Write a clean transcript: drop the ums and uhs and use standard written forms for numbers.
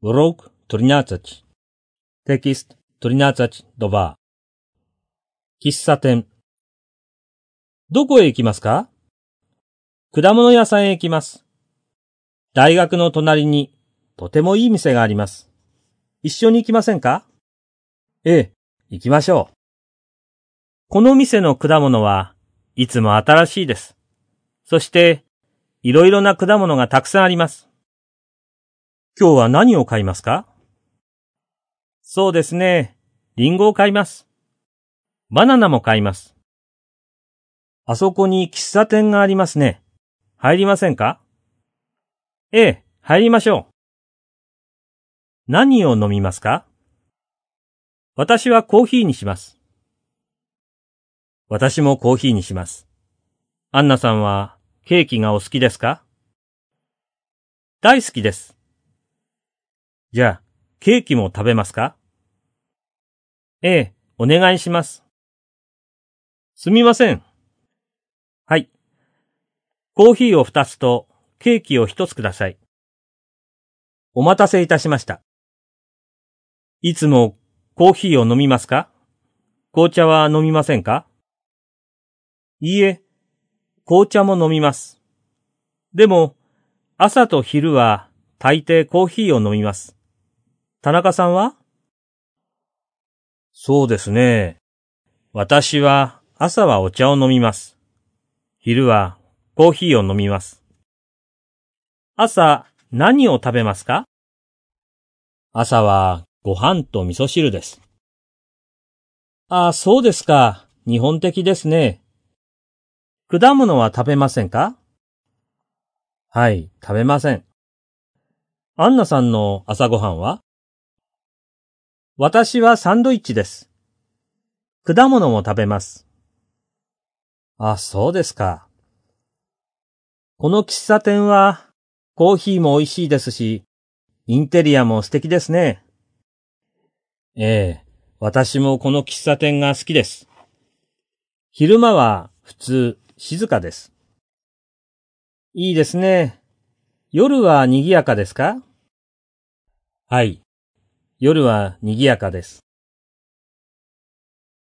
Урок 13. Текст 13-2. 喫茶店。どこへ行きますか？果物屋さんへ行きます。大学の隣にとてもいい店があります。一緒に行きませんか？ええ、行きましょう。この店の果物はいつも新しいです。そして、いろいろな果物がたくさんあります。今日は何を買いますか？そうですね。リンゴを買います。バナナも買います。あそこに喫茶店がありますね。入りませんか？ええ、入りましょう。何を飲みますか？私はコーヒーにします。私もコーヒーにします。アンナさんはケーキがお好きですか？大好きです。じゃあ、ケーキも食べますか？ええ、お願いします。すみません。はい。コーヒーを2つとケーキを1つください。お待たせいたしました。いつもコーヒーを飲みますか？紅茶は飲みませんか？いいえ、紅茶も飲みます。でも、朝と昼は大抵コーヒーを飲みます。田中さんは？そうですね。私は朝はお茶を飲みます。昼はコーヒーを飲みます。朝何を食べますか？朝はご飯と味噌汁です。ああ、そうですか。日本的ですね。果物は食べませんか？はい、食べません。アンナさんの朝ごはんは？私はサンドイッチです。果物も食べます。あ、そうですか。この喫茶店はコーヒーも美味しいですし、インテリアも素敵ですね。ええ、私もこの喫茶店が好きです。昼間は普通静かです。いいですね。夜は賑やかですか？はい、夜は賑やかです。